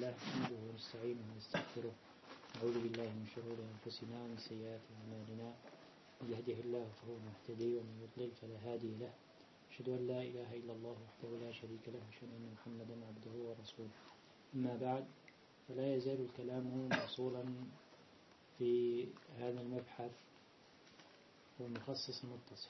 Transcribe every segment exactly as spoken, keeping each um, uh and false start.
له نحمده ونستعينه ونستغفره نعوذ بالله من شرور أنفسنا ومن سيئات أعمالنا من يهده الله فهو المهتدي ومن يضلل فلا هادي له أشهد أن لا إله إلا الله وحده لا شريك له وأشهد أن محمدا عبده ورسوله. أما بعد، فلا يزال الكلام موصولا في هذا المبحث والمخصص المتصل.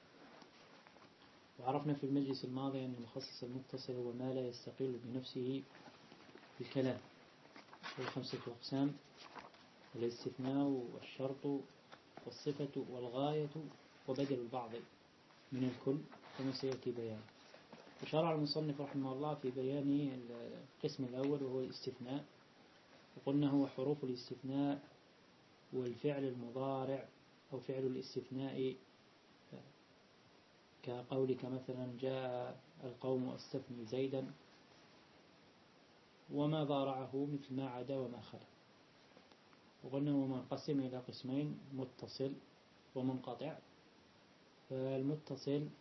وعرفنا في المجلس الماضي أن المخصص المتصل هو ما لا يستقل بنفسه بالكلام، هو خمسة أقسام: الاستثناء والشرط والصفة والغاية وبدل البعض من الكل، كما سيأتي بيان. وشرع المصنف رحمه الله في بيان القسم الأول وهو الاستثناء، وقلنا هو حروف الاستثناء والفعل المضارع أو فعل الاستثناء، كقولك مثلا جاء القوم واستثني زيدا، وما ضارعه مثل ما عدا وما خلا. وقلنا هو منقسم إلى قسمين: متصل ومنقطع. فالمتصل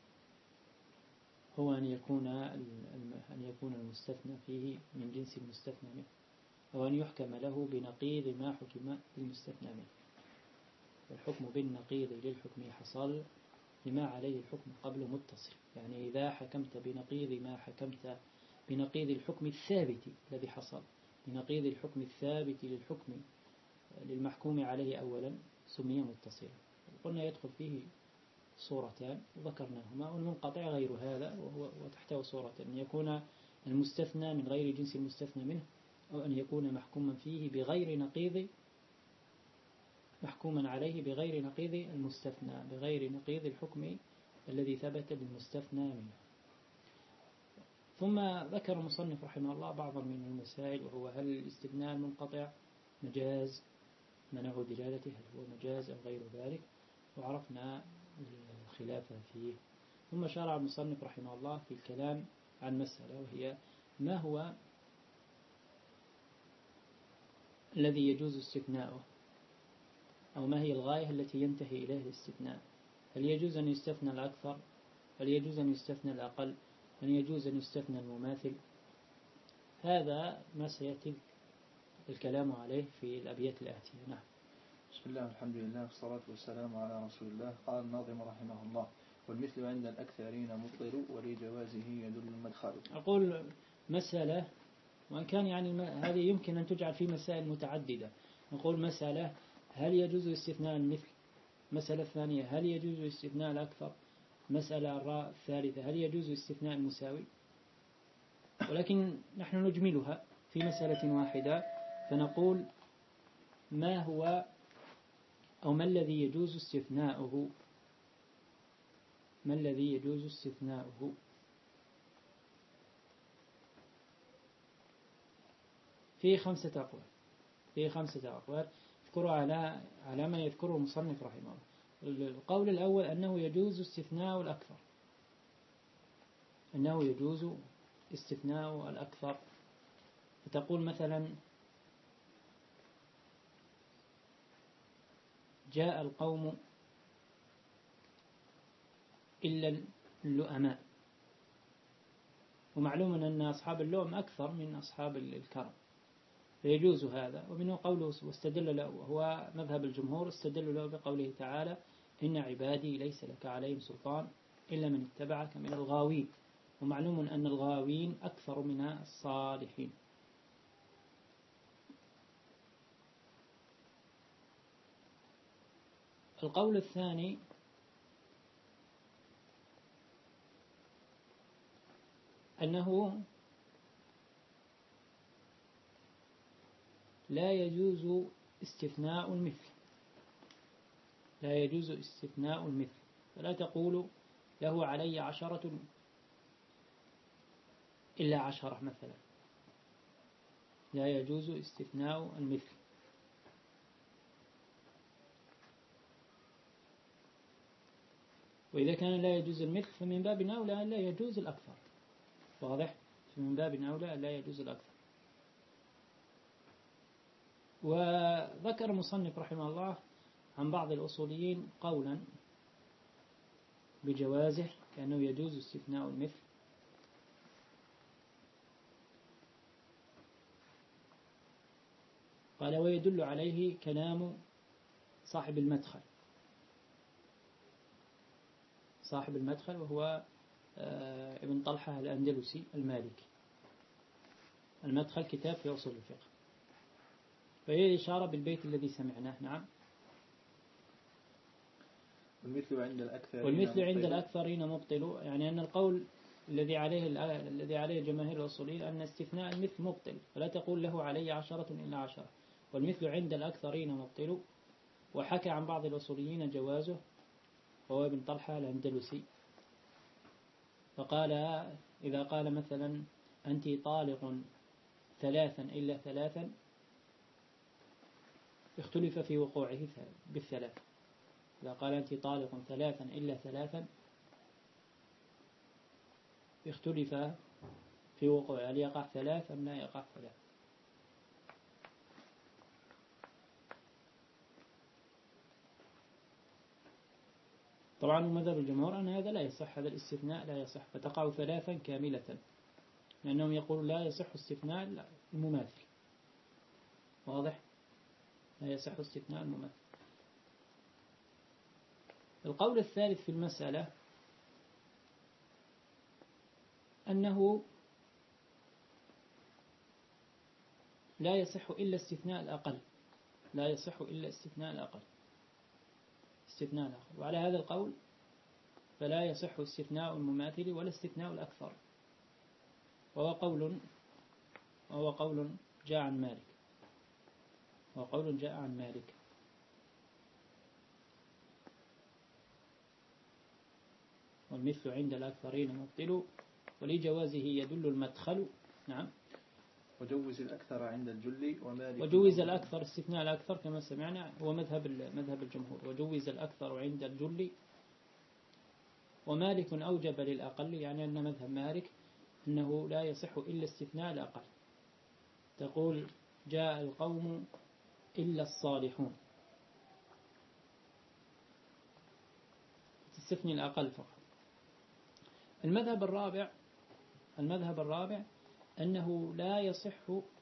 هو أن يكون أن يكون المستثنى فيه من جنس المستثنى منه، أو أن يحكم له بنقيض ما حكم المستثنى منه. والحكم بالنقيض للحكم حصل لما عليه الحكم قبل متصل، يعني إذا حكمت بنقيض ما حكمت بنقيض الحكم الثابت الذي حصل بنقيض الحكم الثابت للحكم للمحكوم عليه أولا سمي متصلا. قلنا يدخل فيه صورتان وذكرناهما، والمنقطع غير هذا وهو وتحته صورة: أن يكون المستثنى من غير جنس المستثنى منه، أو أن يكون محكوما فيه بغير نقيض محكوما عليه بغير نقيض المستثنى بغير نقيض الحكم الذي ثبت بالمستثنى منه. ثم ذكر المصنف رحمه الله بعضا من المسائل، وهو هل الاستثناء المنقطع مجاز منع دلالته، هل هو مجاز أو غير ذلك، وعرفنا الخلاف فيه. ثم شرع المصنف رحمه الله في الكلام عن مسألة، وهي ما هو الذي يجوز استثناؤه، أو ما هي الغاية التي ينتهي إليه الاستثناء. هل يجوز أن يستثنى الأكثر؟ هل يجوز أن يستثنى الأقل؟ هل يجوز أن يستثنى المماثل؟ هذا ما سيأتي الكلام عليه في الأبيات الآتية. نعم. بسم الله والحمد لله والصلاة والسلام على رسول الله. قال الناظم رحمه الله: والمثل عند الأكثرين مبطل ولجوازه يدل المدخل. أقول مسألة، وإن كان يعني هذه يمكن أن تجعل في مسائل متعددة. نقول مسألة: هل يجوز استثناء المثل؟ مسألة ثانية: هل يجوز استثناء الأكثر؟ مسألة الراء الثالثة: هل يجوز استثناء المساوي؟ ولكن نحن نجملها في مسألة واحدة، فنقول ما هو أو ما الذي يجوز استثناؤه ما الذي يجوز استثناؤه في خمسة أقوال في خمسة أقوال اذكروا على على ما يذكره المصنف رحمه الله. القول الأول أنه يجوز استثناء الأكثر أنه يجوز استثناء الأكثر فتقول مثلا: جاء القوم إلا اللؤماء. ومعلوم أن أصحاب اللؤم أكثر من أصحاب الكرم، فيجوز هذا. ومنه قوله واستدل له، وهو مذهب الجمهور، استدل له بقوله تعالى: إن عبادي ليس لك عليهم سلطان إلا من اتبعك من الغاوين. ومعلوم أن الغاوين أكثر من الصالحين. القول الثاني أنه لا يجوز استثناء المثل لا يجوز استثناء المثل فلا تقول له علي عشرة إلا عشرة مثلا، لا يجوز استثناء المثل. وإذا كان لا يجوز المثل فمن باب أولى لا يجوز الأكثر. واضح؟ فمن باب أولى لا يجوز الأكثر. وذكر المصنف رحمه الله عن بعض الأصوليين قولا بجوازه، كأنه يجوز استثناء المثل، قال ويدل عليه كلام صاحب المدخل، صاحب المدخل وهو ابن طلحة الأندلسي المالكي. المدخل كتاب في أصول الفقه، فهي إشارة بالبيت الذي سمعناه. نعم. والمثل عند الأكثرين والمثل عند الأكثرين مبطل، يعني أن القول الذي عليه الذي عليه جماهير الأصوليين أن استثناء المثل مبطل، فلا تقول له علي عشرة إلا عشرة. والمثل عند الأكثرين مبطل. وحكى عن بعض الأصوليين جوازه، وهو ابن طلحة الأندلسي، فقال إذا قال مثلا أنت طالق ثلاثا إلا ثلاثا اختلف في وقوعه بالثلاث. إذا قال أنت طالق ثلاثا إلا ثلاثا اختلف في وقوعه، هل يقع ثلاث أم لا يقع ثلاث. طبعا مذهب الجمهور أن هذا لا يصح، هذا الاستثناء لا يصح، فتقع ثلاثا كاملة، لأنهم يقولون لا يصح استثناء المماثل. واضح؟ لا يصح استثناء المماثل. القول الثالث في المسألة أنه لا يصح إلا استثناء الأقل، لا يصح إلا استثناء الأقل، استثناء الأقل. وعلى هذا القول فلا يصح استثناء المماثل ولا استثناء الأكثر، وهو قول وهو قول جاء عن مالك، وهو قول جاء عن مالك. والمثل عند الأكثرين مبطل، ولجوازه يدل المدخل. نعم. وجوز الأكثر عند الجل ومالك. وجوز الأكثر، استثناء الأكثر كما سمعنا هو مذهب مذهب الجمهور. وجوز الأكثر عند الجل، ومالك أوجب للأقل، يعني أن مذهب مالك أنه لا يصح إلا استثناء الأقل. تقول جاء القوم إلا الصالحون، تستثني الأقل فقط. المذهب الرابع المذهب الرابع أنه لا يصح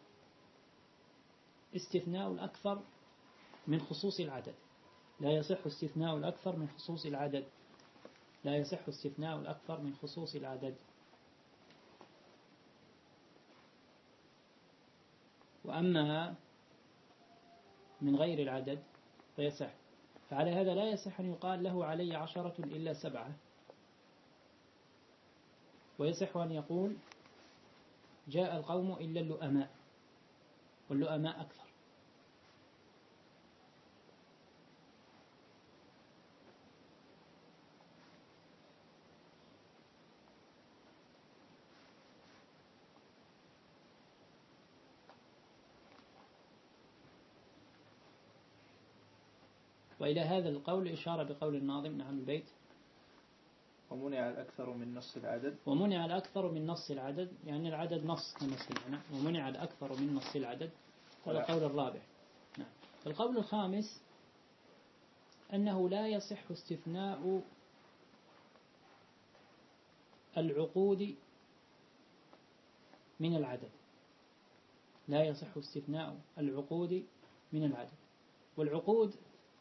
استثناء الأكثر من خصوص العدد، لا يصح استثناء الأكثر من خصوص العدد، لا يصح استثناء الأكثر من خصوص العدد. وأما من غير العدد فيصح. فعلى هذا لا يصح أن يقال له علي عشرة إلا سبعة، ويصح أن يقول جاء القوم إلا اللؤماء، واللؤماء أكثر. وإلى هذا القول إشارة بقول الناظم. نعم البيت. ومنع الأكثر من نص العدد. ومنع الأكثر من نص العدد، يعني العدد نص كما سمعنا. ومنع الأكثر من نص العدد، هذا القول الرابع. نعم. القول الخامس أنه لا يصح استثناء العقود من العدد، لا يصح استثناء العقود من العدد. والعقود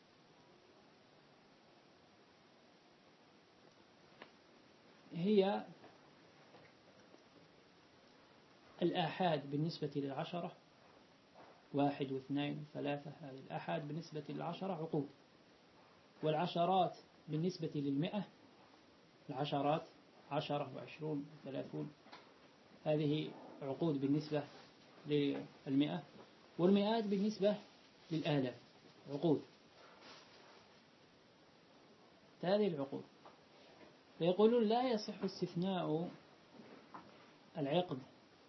هي الآحاد بالنسبة للعشرة، واحد واثنين وثلاثة، هذه الآحاد بالنسبة للعشرة عقود. والعشرات بالنسبة للمئة، العشرات عشرة وعشرون وثلاثون، هذه عقود بالنسبة للمئة. والمئات بالنسبة للآلاف عقود. هذه العقود. فيقولون لا يصح استثناء العقد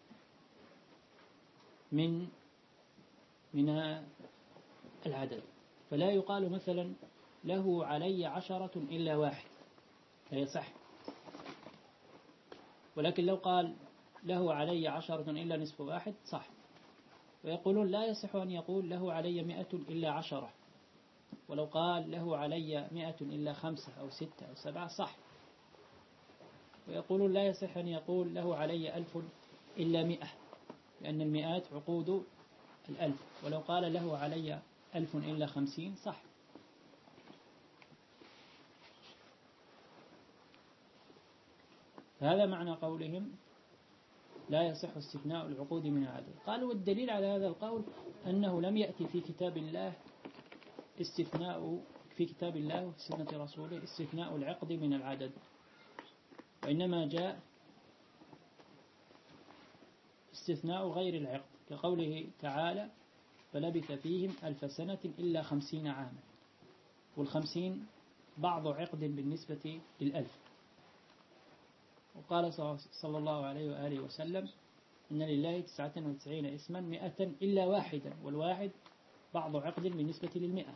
من من العدد، فلا يقال مثلا له علي عشرة إلا واحد، لا يصح. ولكن لو قال له علي عشرة إلا نصف واحد صح. ويقولون لا يصح أن يقول له علي مئة إلا عشرة، ولو قال له علي مئة إلا خمسة أو ستة أو سبعة صح. ويقولون لا يصح أن يقول له علي ألف إلا مئة، لأن المئات عقود الألف، ولو قال له علي ألف إلا خمسين صح. هذا معنى قولهم لا يصح استثناء العقود من العدد. قالوا والدليل على هذا القول أنه لم يأتي في كتاب الله استثناء في كتاب الله وفي سنة رسوله استثناء العقد من العدد، وإنما جاء استثناء غير العقد كقوله تعالى فلبث فيهم ألف سنة إلا خمسين عاما، والخمسين بعض عقد بالنسبة للألف. وقال صلى الله عليه وآله وسلم إن لله تسعة وتسعين اسما مئة إلا واحدا، والواحد بعض عقد بالنسبة للمئة.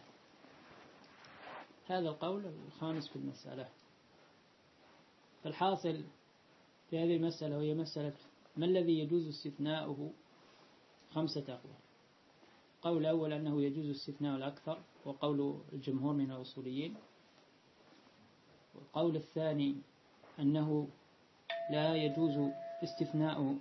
هذا القول الخامس في المسألة. فالحاصل في هذه المسألة وهي مسألة ما الذي يجوز استثناؤه خمسة أقوال. قول الأول أنه يجوز استثناء الأكثر وقول الجمهور من الأصوليين. والقول الثاني أنه لا يجوز استثناء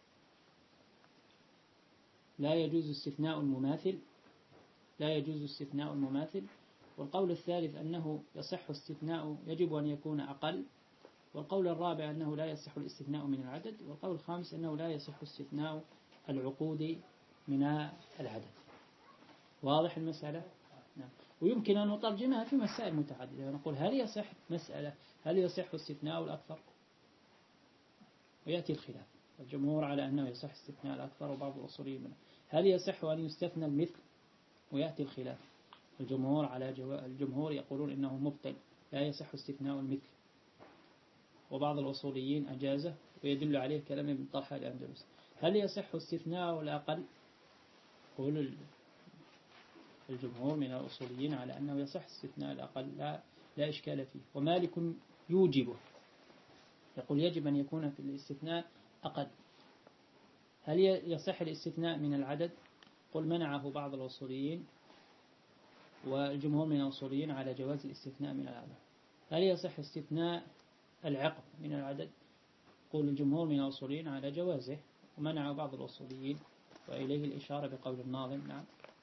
لا يجوز استثناء المماثل لا يجوز استثناء المماثل. والقول الثالث أنه يصح استثناء يجب أن يكون أقل. والقول الرابع أنه لا يصح الاستثناء من العدد. والقول الخامس أنه لا يصح استثناء العقود من العدد. واضح المسألة؟ نعم. ويمكن أن نترجمها في مسائل متعددة ونقول هل يصح مسألة هل يصح استثناء الأكثر؟ ويأتي الخلاف. الجمهور على أنه يصح استثناء الأكثر وبعض الأصوليين منه. هل يصح أن يستثنى المثل؟ ويأتي الخلاف. الجمهور على جو... الجمهور يقولون إنه مبطل لا يصح استثناء المثل، وبعض الأصوليين أجازه، ويدل عليه كلام ابن طلحة الأندلسي. هل يصح استثناء الأقل؟ يقول الجمهور من الأصوليين على أنه يصح استثناء الأقل لا, لا إشكال فيه. ومالك يوجبه، يقول يجب أن يكون في الاستثناء أقل. هل يصح الاستثناء من العدد؟ قل منعه بعض الأصوليين، والجمهور من الأصوليين على جواز الاستثناء من العدد. هل يصح استثناء العقد من العدد؟ قول الجمهور من الأصوليين على جوازه، ومنع بعض الأصوليين، وإليه الإشارة بقول الناظم. نعم.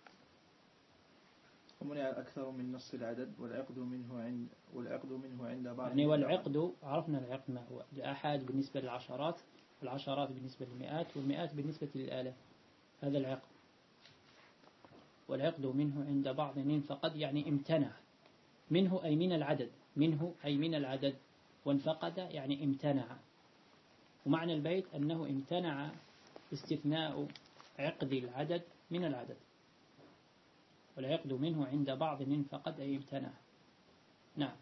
ومنع أكثر من نص العدد والعقد منه عند والعقد منه عند بعض. يعني والعقد عرفنا العقد ما هو، الآحاد بالنسبة للعشرات، والعشرات بالنسبة للمئات، والمئات بالنسبة للآلاف. هذا العقد. والعقد منه عند بعض فقد يعني امتنع منه أي من العدد، منه أي من العدد، وانفقد يعني امتنع. ومعنى البيت أنه امتنع استثناء عقد العدد من العدد. والعقد منه عند بعض فقد أي امتنع. نعم.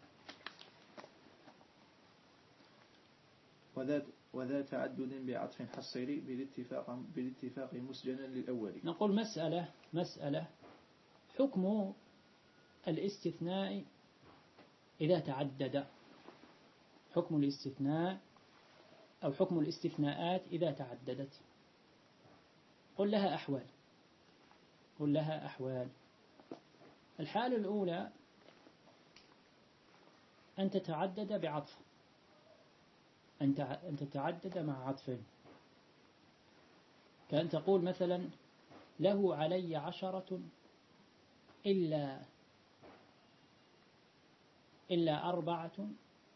وذات وذا تعدد بعطف حصري بالاتفاق بالاتفاق مسجنا للأول. نقول مسألة مسألة حكم الاستثناء إذا تعدد. حكم الاستثناء أو حكم الاستثناءات إذا تعددت. قل لها أحوال قل لها أحوال الحالة الأولى أن تتعدد بعطف، أن تتعدد مع عطف، كأن تقول مثلا له علي عشرة إلا إلا أربعة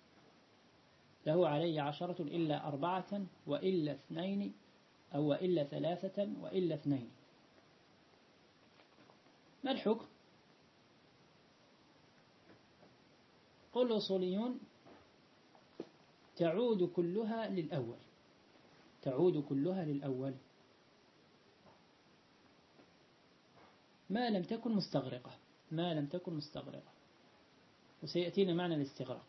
له علي عشرة إلا أربعة وإلا اثنين أو وإلا ثلاثة وإلا اثنين. ما الحكم؟ قل الأصوليون تعود كلها للأول تعود كلها للأول ما لم تكن مستغرقة ما لم تكن مستغرقة وسيأتينا معنى الاستغراق.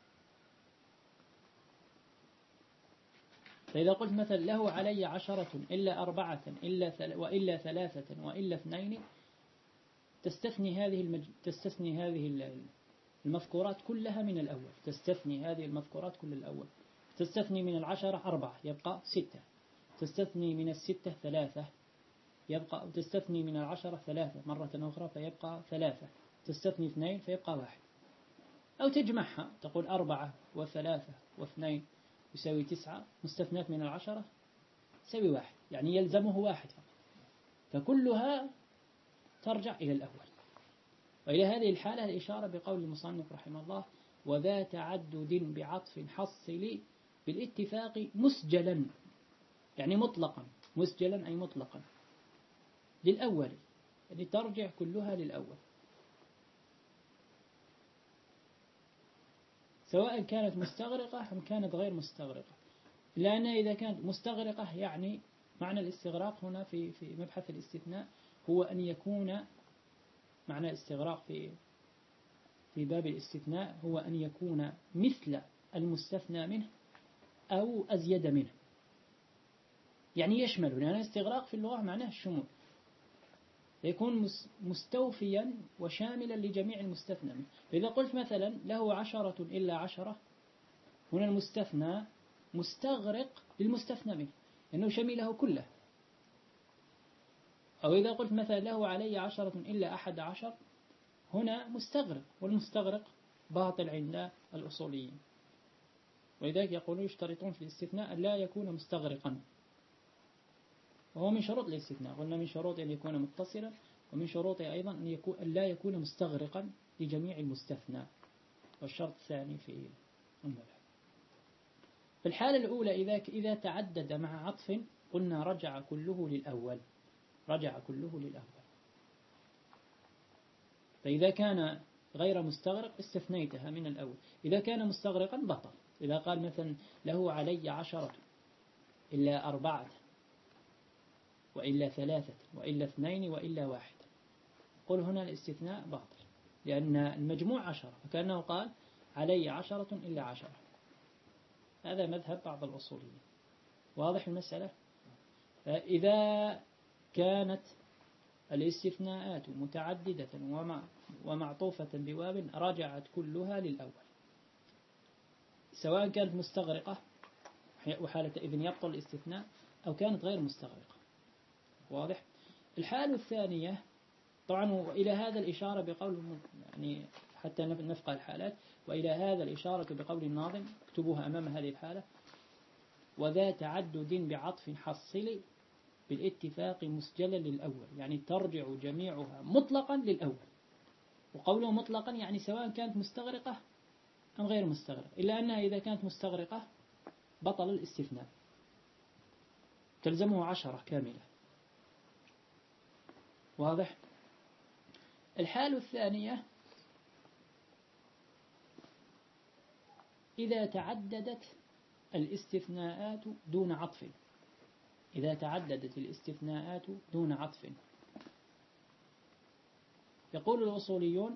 فإذا قلت مثلا له علي عشرة إلا أربعة إلا ثل... وإلا ثلاثة وإلا اثنين، تستثني هذه المج... تستثني هذه المذكورات كلها من الأول تستثني هذه المذكورات كل الأول تستثني من العشرة أربعة يبقى ستة، تستثني من الستة ثلاثة يبقى، تستثني من العشرة ثلاثة مرة أخرى فيبقى ثلاثة، تستثني اثنين فيبقى واحد، أو تجمعها تقول أربعة وثلاثة واثنين يساوي تسعة، مستثنات من العشرة يساوي واحد، يعني يلزمه واحد فقط. فكلها ترجع إلى الأول. وإلى هذه الحالة الإشارة بقول المصنف رحمه الله: وذا تعدد بعطف حصل بالاتفاق مسجلا، يعني مطلقا، مسجلا أي مطلقا للأول، يعني ترجع كلها للأول، سواء كانت مستغرقة أم كانت غير مستغرقة. لأن إذا كانت مستغرقة يعني معنى الاستغراق هنا في في مبحث الاستثناء هو أن يكون معنى الاستغراق في في باب الاستثناء هو أن يكون مثل المستثنى منه أو أزيد منه، يعني يشمل، لأن الاستغراق في اللغة معناه الشمول، يكون مستوفيا وشاملا لجميع المستثنى منه. فإذا قلت مثلا له عشرة إلا عشرة، هنا المستثنى مستغرق للمستثنى منه لأنه شمله كله. أو إذا قلت مثلا له علي عشرة إلا أحد عشر، هنا مستغرق، والمستغرق باطل عند الأصوليين، ولذلك يقولون يشترطون في الاستثناء لا يكون مستغرقا، وهو من شروط الاستثناء. قلنا من شروط أن يكون متصلا، ومن شروطه أيضا أن يكون أن لا يكون مستغرقا لجميع المستثنى، والشرط الثاني في المبحث. في الحالة الأولى إذا إذا تعدد مع عطف قلنا رجع كله للأول، رجع كله للأول. فإذا كان غير مستغرق استثنيتها من الأول، إذا كان مستغرقا بطل. إذا قال مثلا له علي عشرة إلا أربعة وإلا ثلاثة وإلا اثنين وإلا واحد، قل هنا الاستثناء باطل، لأن المجموع عشرة، فكأنه قال علي عشرة إلا عشرة. هذا مذهب بعض الأصوليين. واضح المسألة؟ إذا كانت الاستثناءات متعددة ومعطوفة بواب رجعت كلها للأول، سواء كانت مستغرقة وحالة إذن يبطل الاستثناء، أو كانت غير مستغرقة. واضح؟ الحالة الثانية طبعا، وإلى هذا الإشارة بقول يعني حتى نفقه الحالات، وإلى هذا الإشارة بقول الناظم، اكتبوها أمام هذه الحالة: وذا تعدد بعطف حصل بالاتفاق مسجلا للأول، يعني ترجع جميعها مطلقا للأول. وقوله مطلقا يعني سواء كانت مستغرقة أم غير مستغرقة، إلا أنها إذا كانت مستغرقة بطل الاستثناء، تلزمه عشرة كاملة. واضح؟ الحالة الثانية إذا تعددت الاستثناءات دون عطف، إذا تعددت الاستثناءات دون عطف، يقول الأصوليون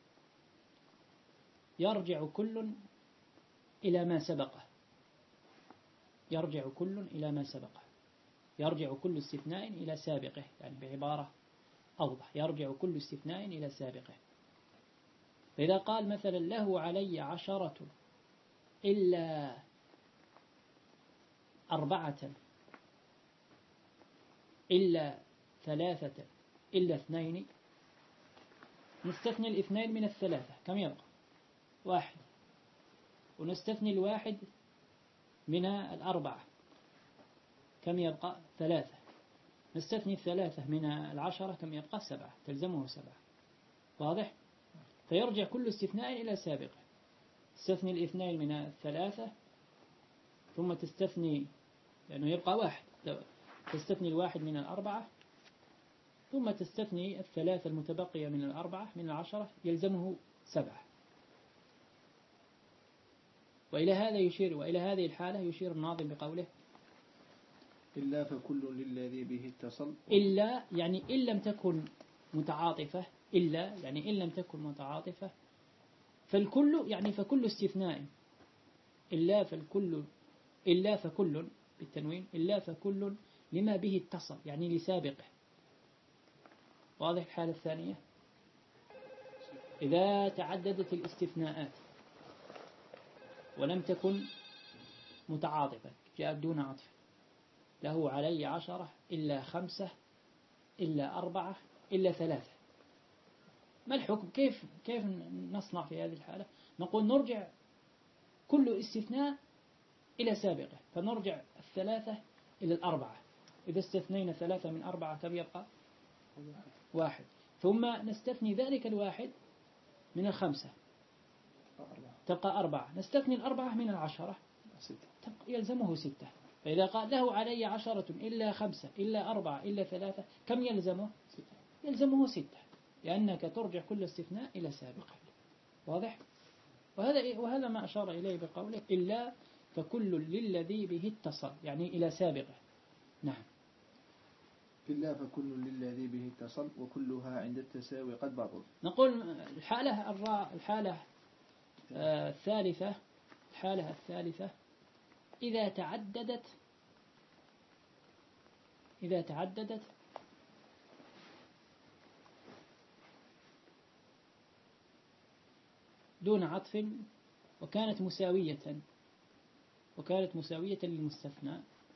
يرجع كل إلى ما سبقه، يرجع كل إلى ما سبقه، يرجع كل استثناء إلى سابقه، يعني بعبارة أوضح، يرجع كل استثناء إلى سابقه. فإذا قال مثلا له علي عشرة إلا أربعة إلا ثلاثة إلا اثنين، نستثني الاثنين من الثلاثة، كم يبقى؟ واحد. ونستثني الواحد من الأربعة، كم يبقى؟ ثلاثة. نستثني الثلاثة من العشرة، كم يبقى؟ سبعة، تلزمه سبعة. واضح؟ فيرجع كل استثناء إلى سابقه. تستثني الاثنين من الثلاثة، ثم تستثني لأنه يبقى واحد، تستثني الواحد من الأربعة، ثم تستثني الثلاثة المتبقية من الأربعة من العشرة، يلزمه سبعة. وإلى هذا يشير، وإلى هذه الحالة يشير الناظم بقوله: إلا فكل للذي به اتصل. إلا يعني إن لم تكن متعاطفة، إلا يعني إن لم تكن متعاطفة، فالكل يعني فكل استثناء، إلا فالكل، إلا فكل بالتنوين، إلا فكل لما به اتصل، يعني لسابقه. واضح الحالة الثانية؟ إذا تعددت الاستثناءات ولم تكن متعاطفة، جاءت دون عطف، له علي عشرة إلا خمسة إلا أربعة إلا ثلاثة، ما الحكم؟ كيف كيف نصنع في هذه الحالة؟ نقول نرجع كل استثناء إلى سابقه، فنرجع الثلاثة إلى الأربعة، إذا استثنينا ثلاثة من أربعة كم يبقى؟ واحد. ثم نستثني ذلك الواحد من الخمسة تبقى أربعة. نستثني الأربعة من العشرة تبقى يلزمه ستة. فإذا قال له علي عشرة إلا خمسة إلا أربعة إلا ثلاثة كم يلزمه؟ يلزمه ستة، لأنك ترجع كل استثناء إلى سابقه. واضح؟ وهذا وهذا ما أشار إليه بقوله إلا فكل للذي به اتصل، يعني إلى سابقه. نعم. إلا فكل للذي به اتصل وكلها عند التساوي قد بطل. نقول الحالة الرا الحالة آه الثالثة الحالة الثالثة إذا تعددت إذا تعددت دون عطف وكانت مساوية وكانت مساوية للمستثنى،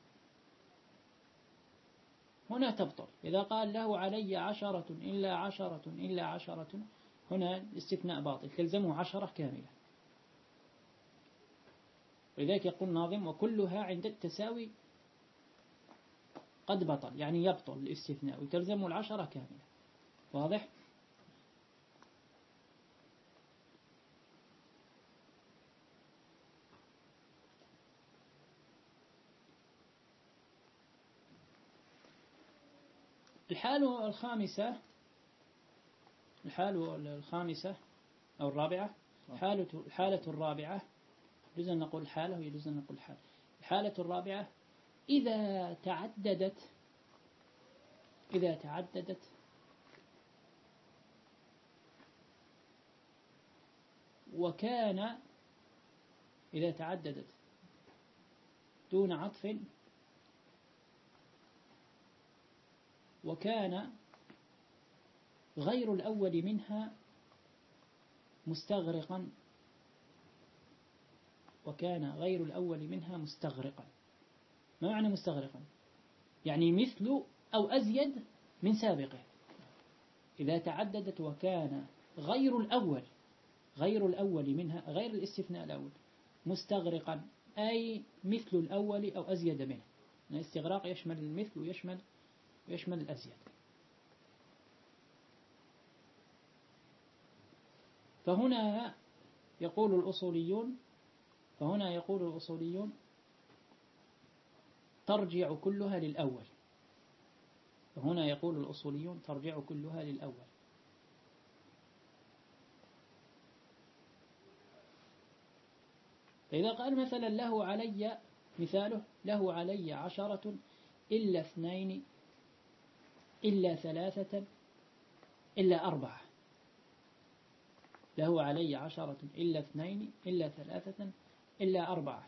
هنا تبطل. إذا قال له علي عشرة إلا عشرة إلا عشرة هنا الاستثناء باطل، تلزمه عشرة كاملة. ولذلك يقول الناظم وكلها عند التساوي قد بطل، يعني يبطل الاستثناء وتلزمه العشرة كاملة. واضح؟ الحالة الخامسة الحالة الخامسة أو الرابعة حالة الحالة الرابعة يجوز أن نقول حالة ويجوز أن نقول حالة. الحالة الرابعة إذا تعددت إذا تعددت وكان إذا تعددت دون عطف وكان غير الأول منها مستغرقا وكان غير الأول منها مستغرقا. ما معنى مستغرقا؟ يعني مثل أو أزيد من سابقه. إذا تعددت وكان غير الأول غير الأول منها غير الاستثناء الأول مستغرقا أي مثل الأول أو أزيد منه. الاستغراق يشمل المثل ويشمل ويشمل الأزيد. فهنا يقول الأصوليون فهنا يقول الأصوليون ترجع كلها للأول. فهنا يقول الأصوليون ترجع كلها للأول. فإذا قال مثلا له علي مثاله له علي عشرة إلا اثنين إلا ثلاثة إلا أربعة. له علي عشرة إلا اثنين إلا ثلاثة إلا أربعة.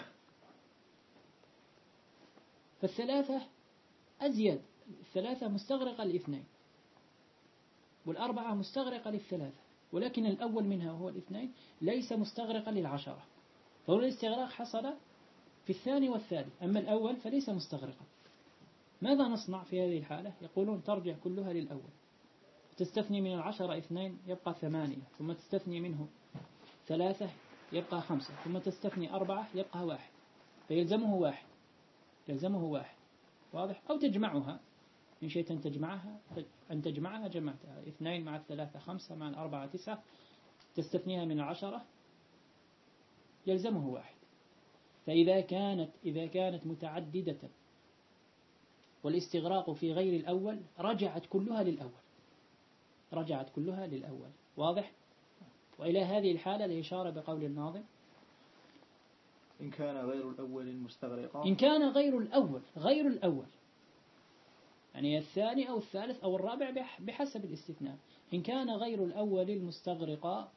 فالثلاثة أزيد، الثلاثة مستغرقة الاثنين والأربعة مستغرقة للثلاثة، ولكن الأول منها وهو الاثنين ليس مستغرقا للعشرة. فهو الاستغراق حصل في الثاني والثالث، أما الأول فليس مستغرقا. ماذا نصنع في هذه الحالة؟ يقولون ترجع كلها للأول. تستثني من العشرة اثنين يبقى ثمانية، ثم تستثني منه ثلاثة يبقى خمسة، ثم تستثني أربعة يبقى واحد، فيلزمه واحد يلزمه واحد. واضح؟ أو تجمعها إن شئت أن تجمعها أن تجمعها جمعتها، اثنين مع الثلاثة خمسة مع الأربعة تسعة، تستثنيها من العشرة يلزمه واحد. فإذا كانت إذا كانت متعددة والاستغراق في غير الأول رجعت كلها للأول رجعت كلها للأول. واضح؟ وإلى هذه الحالة الإشارة بقول الناظم إن كان غير الأول مستغرقا إن كان غير الأول غير الأول يعني الثاني أو الثالث أو الرابع بحسب الاستثناء. إن كان غير الأول المستغرقا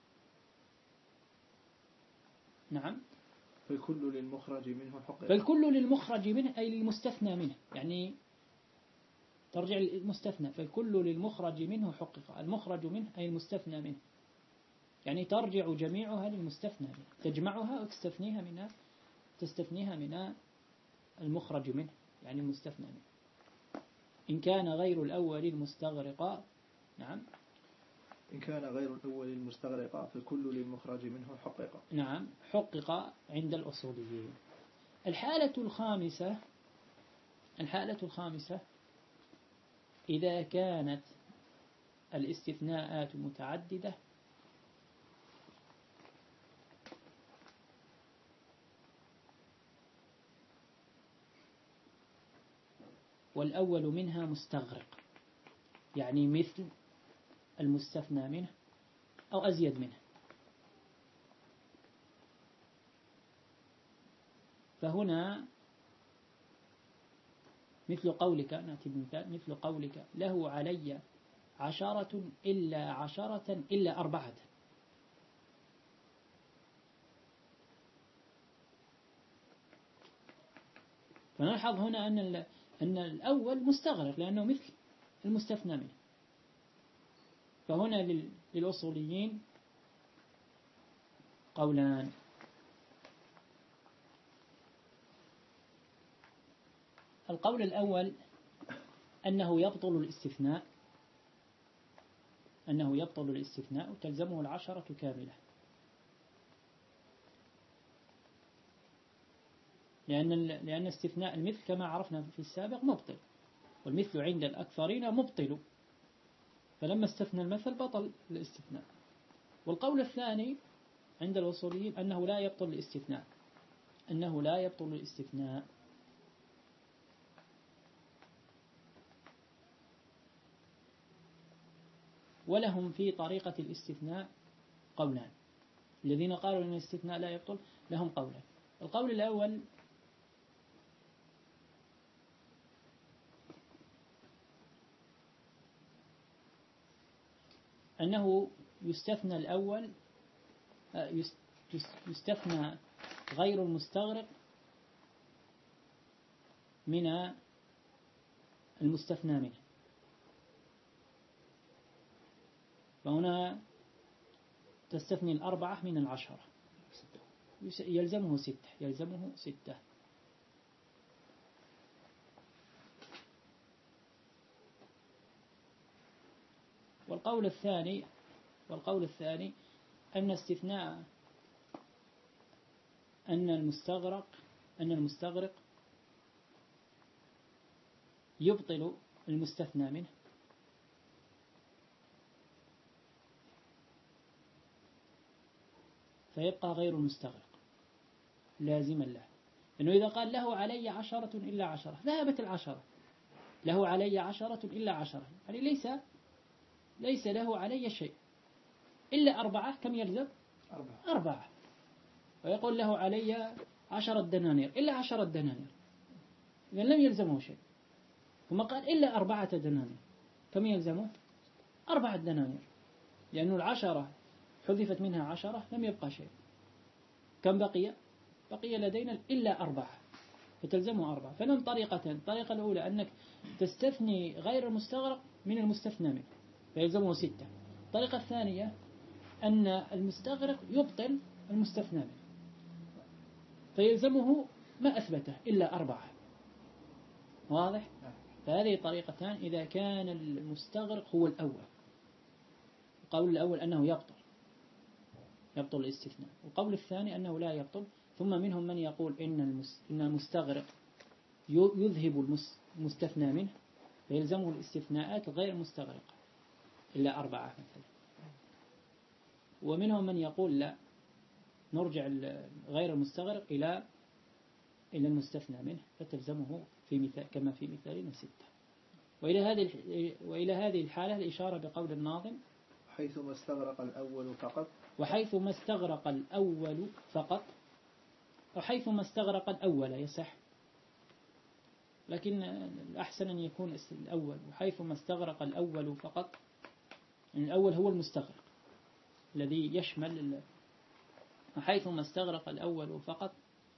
نعم فالكل للمخرج منه حقق فالكل للمخرج منه أي للمستثنى منه، يعني ترجع المستثنى. فالكل للمخرج منه حقق، المخرج منه أي المستثنى منه، يعني ترجع جميعها للمستثنى منه، تجمعها وتستثنيها من تستثنيها من المخرج منه يعني المستثنى منه. إن كان غير الأول المستغرقا نعم إن كان غير الأول المستغرقا فالكل للمخرج منه حقق نعم حقق عند الأصوليين. الحالة الخامسة الحالة الخامسة إذا كانت الاستثناءات متعددة والأول منها مستغرق، يعني مثل المستثنى منه أو أزيد منه. فهنا مثل قولك، نأتي بمثال، مثل قولك له علي عشرة إلا عشرة إلا أربعة. فنلحظ هنا أن أن الأول مستغرق لأنه مثل المستثنى منه. فهنا للأصوليين قولان: القول الأول أنه يبطل الاستثناء أنه يبطل الاستثناء وتلزمه العشرة كاملة، لأن لأن استثناء المثل كما عرفنا في السابق مبطل، والمثل عند الأكثرين مبطل، فلما استثنى المثل بطل الاستثناء. والقول الثاني عند الأصوليين أنه لا يبطل الاستثناء أنه لا يبطل الاستثناء ولهم في طريقة الاستثناء قولان. الذين قالوا أن الاستثناء لا يبطل لهم قولان. القول الأول أنه يستثنى الأول يستثنى غير المستغرق من المستثنى منه. فهنا تستثني الأربعة من العشرة، يلزمه ستة يلزمه ستة والقول الثاني والقول الثاني أن استثناء أن المستغرق أن المستغرق يبطل المستثنى منه، فيبقى غير المستغرق لازما له. لأنه إذا قال له علي عشرة إلا عشرة ذهبت العشرة، له علي عشرة إلا عشرة، يعني ليس ليس له علي شيء إلا أربعة. كم يلزم؟ أربعة, أربعة. ويقول له علي عشرة دنانير إلا عشرة دنانير، إذن لم يلزمه شيء. ثم قال إلا أربعة دنانير، كم يلزمه؟ أربعة دنانير، لأن العشرة حذفت منها عشرة لم يبقى شيء. كم بقي؟ بقي لدينا إلا أربعة، فتلزمه أربعة. فلن طريقتين: الطريقة الأولى أنك تستثني غير المستغرق من المستثنى منه فيلزمه ستة. الطريقة الثانية أن المستغرق يبطل المستثنى منه فيلزمه ما أثبته إلا أربعة. واضح؟ فهذه طريقتان إذا كان المستغرق هو الأول. القول الأول أنه يبطل يبطل الاستثناء، والقول الثاني أنه لا يبطل. ثم منهم من يقول إن المستغرق يذهب المستثنى منه فيلزمه الاستثناءات غير مستغرقة إلا أربعة مثلا. ومنهم من يقول لا، نرجع غير المستغرق إلى إلى المستثنى منه فتلزمه في مثال كما في مثالنا ستة. وإلى هذه وإلى هذه الحالة الإشارة بقول الناظم: حيثما استغرق الأول فقط وحيثما استغرق الأول فقط، وحيثما استغرق الأول يصح، لكن الأحسن أن يكون الأول وحيثما استغرق الأول فقط، يعني الأول هو المستغرق الذي يشمل. وحيثما استغرق الأول فقط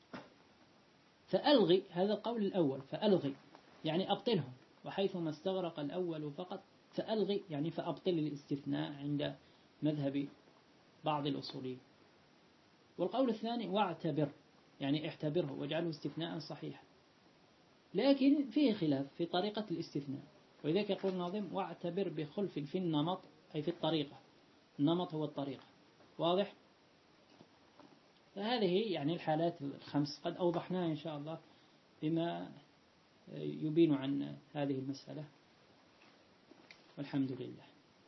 فألغي، هذا القول الأول، فألغي يعني أبطلهم. وحيثما استغرق الأول فقط فألغي يعني فأبطل الاستثناء عند مذهب بعض الأصوليين. والقول الثاني: واعتبر، يعني اعتبره واجعله استثناء صحيحا، لكن فيه خلاف في طريقة الاستثناء. ولذلك يقول الناظم: واعتبر بخلف في النمط، أي في الطريقة. النمط هو الطريقة. واضح؟ فهذه يعني الحالات الخمس قد أوضحناها إن شاء الله بما يبين عن هذه المسألة، والحمد لله.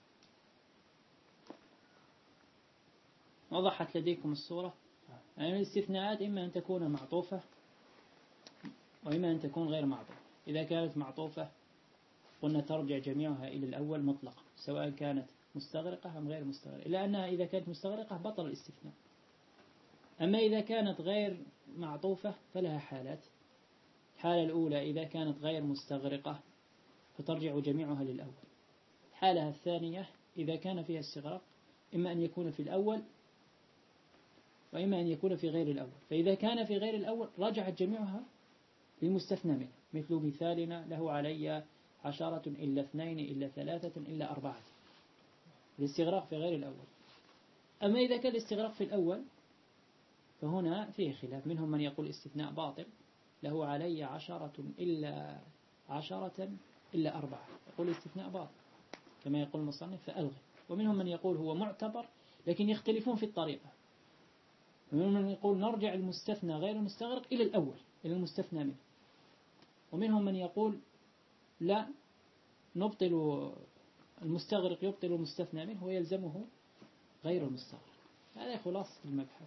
وضحت لديكم الصورة. يعني الاستثناءات إما أن تكون معطوفة وإما أن تكون غير معطوفة. إذا كانت معطوفة قلنا ترجع جميعها إلى الأول مطلقا، سواء كانت مستغرقة أم غير مستغرقة، إلا أنها إذا كانت مستغرقة بطل الاستثناء. أما إذا كانت غير معطوفة فلها حالات. الحالة الأولى إذا كانت غير مستغرقة فترجع جميعها للأول. الحالة الثانية إذا كان فيها استغراق إما أن يكون في الأول وإما أن يكون في غير الأول. فإذا كان في غير الأول رجعت جميعها للمستثنى منه، مثل مثالنا له علي عشرة إلا اثنين إلا ثلاثة إلا أربعة، الاستغراق في غير الأول. أما إذا كان الاستغراق في الأول فهنا فيه خلاف، منهم من يقول استثناء باطل، له علي عشرة إلا عشرة إلا أربعة، يقول استثناء باطل كما يقول المصنف فألغي. ومنهم من يقول هو معتبر لكن يختلفون في الطريقة. ومنهم من يقول نرجع المستثنى غير المستغرق إلى الأول، إلى المستثنى منه. ومنهم من يقول لا، نبطل المستغرق يبطل المستثنى منه ويلزمه غير المستغرق. هذا خلاصة المبحث.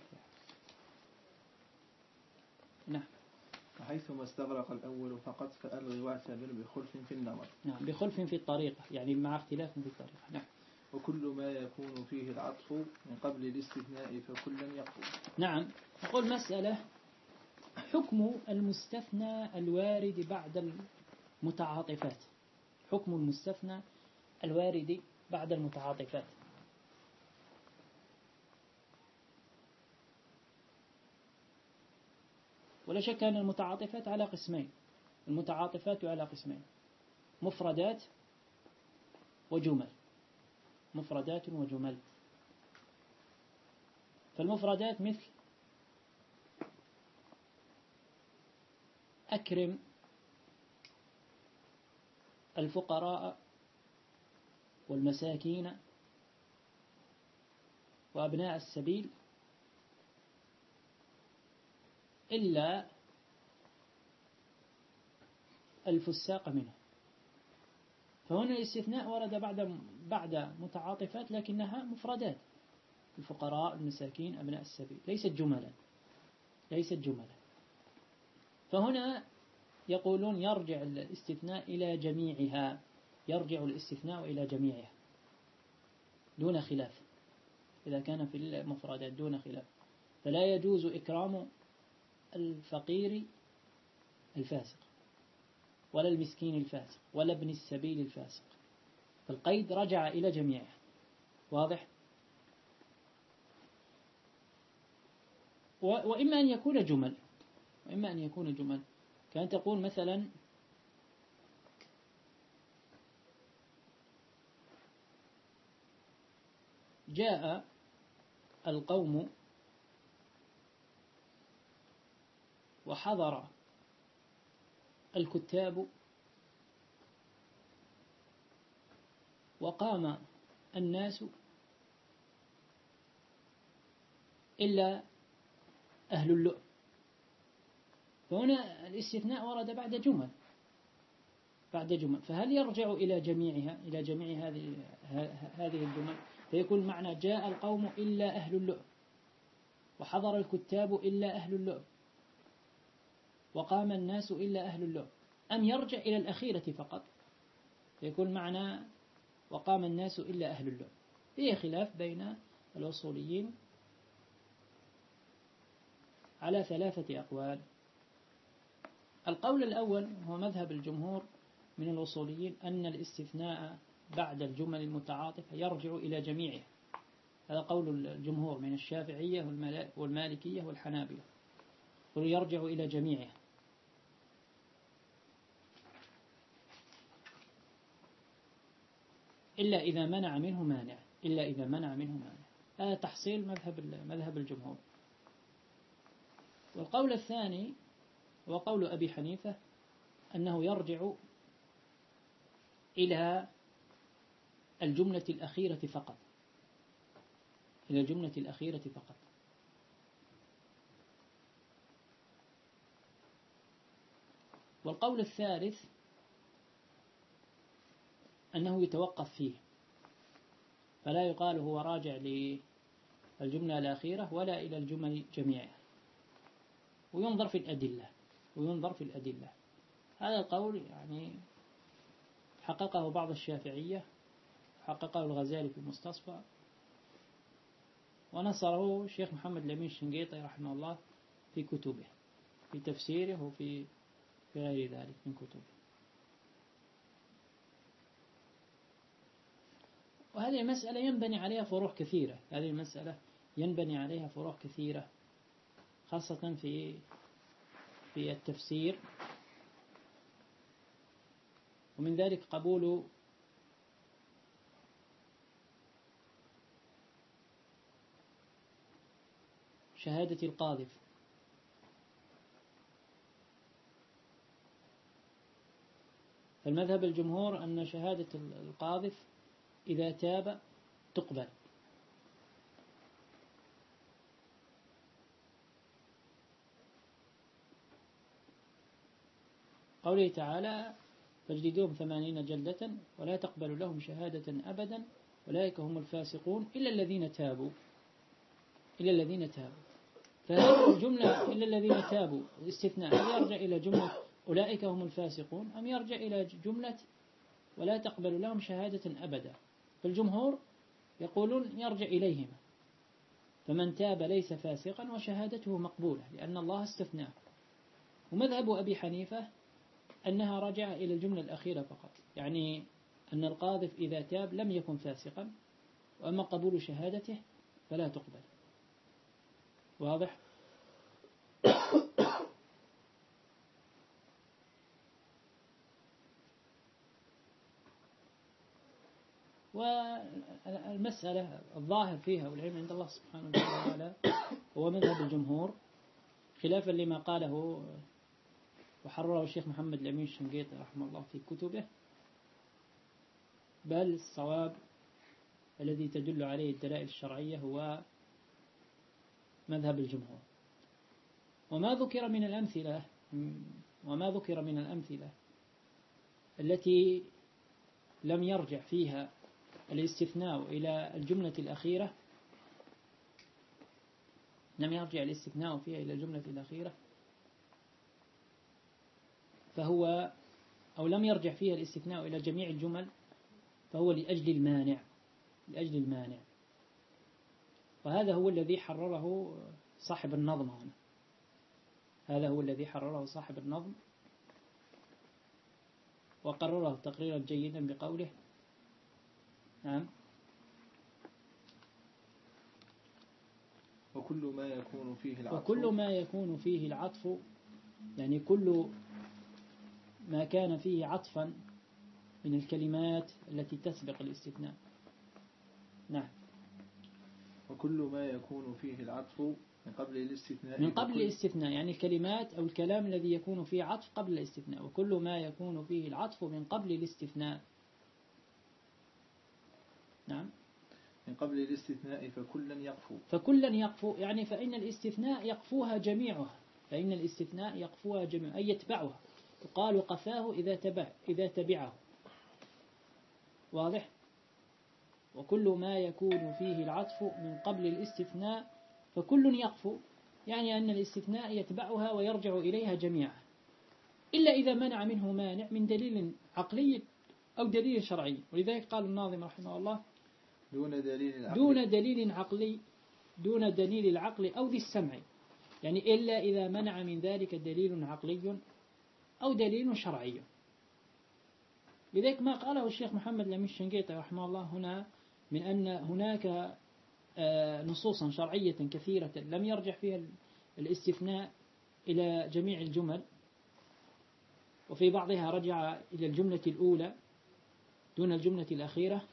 نعم. حيثما استغرق الأول فقط فألغي واعتبر بخلف في النظر. نعم، بخلف في الطريقة، يعني مع اختلاف في الطريقة. نعم. وكل ما يكون فيه العطف من قبل الاستثناء فكلا يقول. نعم. نقول مسألة: حكم المستثنى الوارد بعد المتعاطفات. حكم المستثنى الوارد بعد المتعاطفات. ولا شك أن المتعاطفات على قسمين. المتعاطفات على قسمين: مفردات وجمل. مفردات وجمل. فالمفردات مثل أكرم الفقراء والمساكين وأبناء السبيل إلا الفساق منه. فهنا الاستثناء ورد بعد بعد متعاطفات لكنها مفردات: الفقراء المساكين أبناء السبيل، ليست جملا ليست جملا. فهنا يقولون يرجع الاستثناء إلى جميعها، يرجع الاستثناء إلى جميعها دون خلاف. إذا كان في المفردات دون خلاف، فلا يجوز إكرام الفقير الفاسق ولا المسكين الفاسق ولا ابن السبيل الفاسق. فالقيد رجع إلى جميعها. واضح؟ وإما أن يكون جمل وإما أن يكون جمل كان تقول مثلا: جاء القوم وحضر الكتاب وقام الناس إلا أهل اللؤم. فهنا الاستثناء ورد بعد جمل بعد جمل فهل يرجع إلى جميعها إلى جميع هذه هذه الجمل؟ فيكون معنى: جاء القوم إلا أهل اللؤم، وحضر الكتاب إلا أهل اللؤم، وقام الناس إلا أهل اللؤم، أم يرجع إلى الأخيرة فقط فيكون معنى: وقام الناس إلا أهل اللؤم؟ فيه خلاف بين الأصوليين على ثلاثة أقوال. القول الأول هو مذهب الجمهور من الأصوليين، أن الاستثناء بعد الجمل المتعاطفة يرجع إلى جميعها. هذا قول الجمهور من الشافعية والمالكية والحنابلة، ويرجع إلى جميعها. إلا إذا منع منه مانع إلا إذا منع منه مانع هذا تحصيل مذهب مذهب الجمهور. والقول الثاني هو قول أبي حنيفة، أنه يرجع إلى الجملة الأخيرة فقط إلى الجملة الأخيرة فقط. والقول الثالث أنه يتوقف فيه، فلا يقال هو راجع للجملة الأخيرة ولا إلى الجمل جميعها، وينظر في الأدلة وينظر في الأدلة. هذا القول يعني حققه بعض الشافعية، حققه الغزالي في المستصفى، ونصره الشيخ محمد الأمين الشنقيطي رحمه الله في كتبه، في تفسيره وفي في غير ذلك من كتبه. وهذه المسألة ينبني عليها فروع كثيرة، هذه المسألة ينبني عليها فروع كثيرة، خاصة في في التفسير، ومن ذلك قبول شهادة القاذف. فالمذهب الجمهور أن شهادة القاذف إذا تاب تقبل، قوله تعالى فاجلدوهم ثمانين جلدة ولا تقبل لهم شهادة أبدا أولئك هم الفاسقون إلا الذين تابوا إلا الذين تابوا. فهذه الجملة إلا الذين تابوا الاستثناء هل يرجع إلى جملة أولئك هم الفاسقون أم يرجع إلى جملة ولا تقبل لهم شهادة أبدا؟ فالجمهور يقولون يرجع إليهما، فمن تاب ليس فاسقا وشهادته مقبولة لأن الله استثناه. ومذهب أبي حنيفة أنها رجع إلى الجملة الأخيرة فقط، يعني أن القاذف إذا تاب لم يكن فاسقا، وأما قبول شهادته فلا تقبل. واضح؟ والمسألة الظاهر فيها والعلم عند الله سبحانه وتعالى هو مذهب الجمهور، خلافا لما قاله وحرره الشيخ محمد الأمين الشنقيطي رحمه الله في كتبه، بل الصواب الذي تدل عليه الدلائل الشرعية هو مذهب الجمهور. وما ذكر من الأمثلة وما ذكر من الأمثلة التي لم يرجع فيها الاستثناء إلى الجملة الأخيرة لم يرجع الاستثناء فيها إلى الجملة الأخيرة فهو أو لم يرجع فيها الاستثناء إلى جميع الجمل فهو لأجل المانع لأجل المانع وهذا هو الذي حرره صاحب النظم هنا. هذا هو الذي حرره صاحب النظم وقرره تقريرا جيدا بقوله نعم وكل ما يكون فيه العطف وكل ما يكون فيه العطف يعني كل ما كان فيه عطفا من الكلمات التي تسبق الاستثناء. نعم. وكل ما يكون فيه العطف من قبل الاستثناء من قبل الاستثناء يعني الكلمات أو الكلام الذي يكون فيه عطف قبل الاستثناء. وكل ما يكون فيه العطف من قبل الاستثناء. نعم. من قبل الاستثناء فكلا يقفو فكلا يقفو يعني فإن الاستثناء يقفوها جميعها فإن الاستثناء يقفوها جميعها أي يتبعها. يقال قفاه إذا تبع إذا تبعه. واضح. وكل ما يكون فيه العطف من قبل الاستثناء فكل يقفو يعني أن الاستثناء يتبعها ويرجع إليها جميعا إلا إذا منع منه مانع من دليل عقلي أو دليل شرعي. ولذلك قال الناظم رحمه الله دون دليل عقلي دون دليل عقلي دون دليل العقل أو ذي السمع يعني إلا إذا منع من ذلك دليل عقلي أو دليل شرعي. لذلك ما قاله الشيخ محمد الأمين الشنقيطي رحمه الله هنا من أن هناك نصوصا شرعية كثيرة لم يرجع فيها الاستثناء إلى جميع الجمل وفي بعضها رجع إلى الجملة الأولى دون الجملة الأخيرة.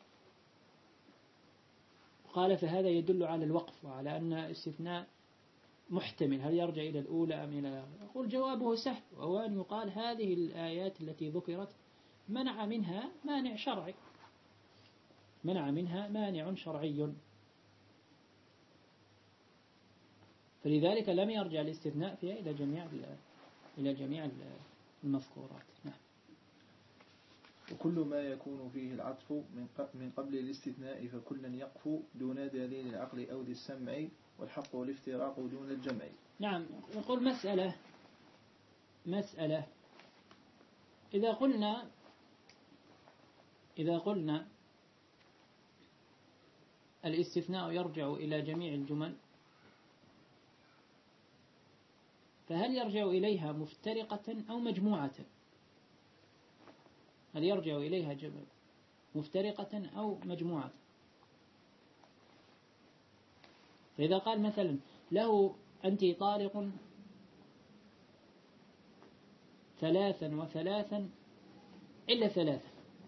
قال فهذا يدل على الوقف وعلى أن استثناء محتمل هل يرجع إلى الأولى أم إلى الآخرة. أقول جوابه سهل وهو أن يقال هذه الآيات التي ذكرت منع منها مانع شرعي منع منها مانع شرعي فلذلك لم يرجع الاستثناء فيها إلى جميع إلى جميع المذكورات. نعم. وكل ما يكون فيه العطف من قبل الاستثناء فكلا يقف دون دليل العقل أو ذي السمع والحق والافتراق دون الجمع. نعم. نقول مسألة مسألة إذا قلنا إذا قلنا الاستثناء يرجع إلى جميع الجمل، فهل يرجع إليها مفترقة أو مجموعة؟ هل يرجع إليها جمل مفترقة أو مجموعة؟ فإذا قال مثلا له أنت طالق ثلاثا وثلاثا إلا ثلاثا،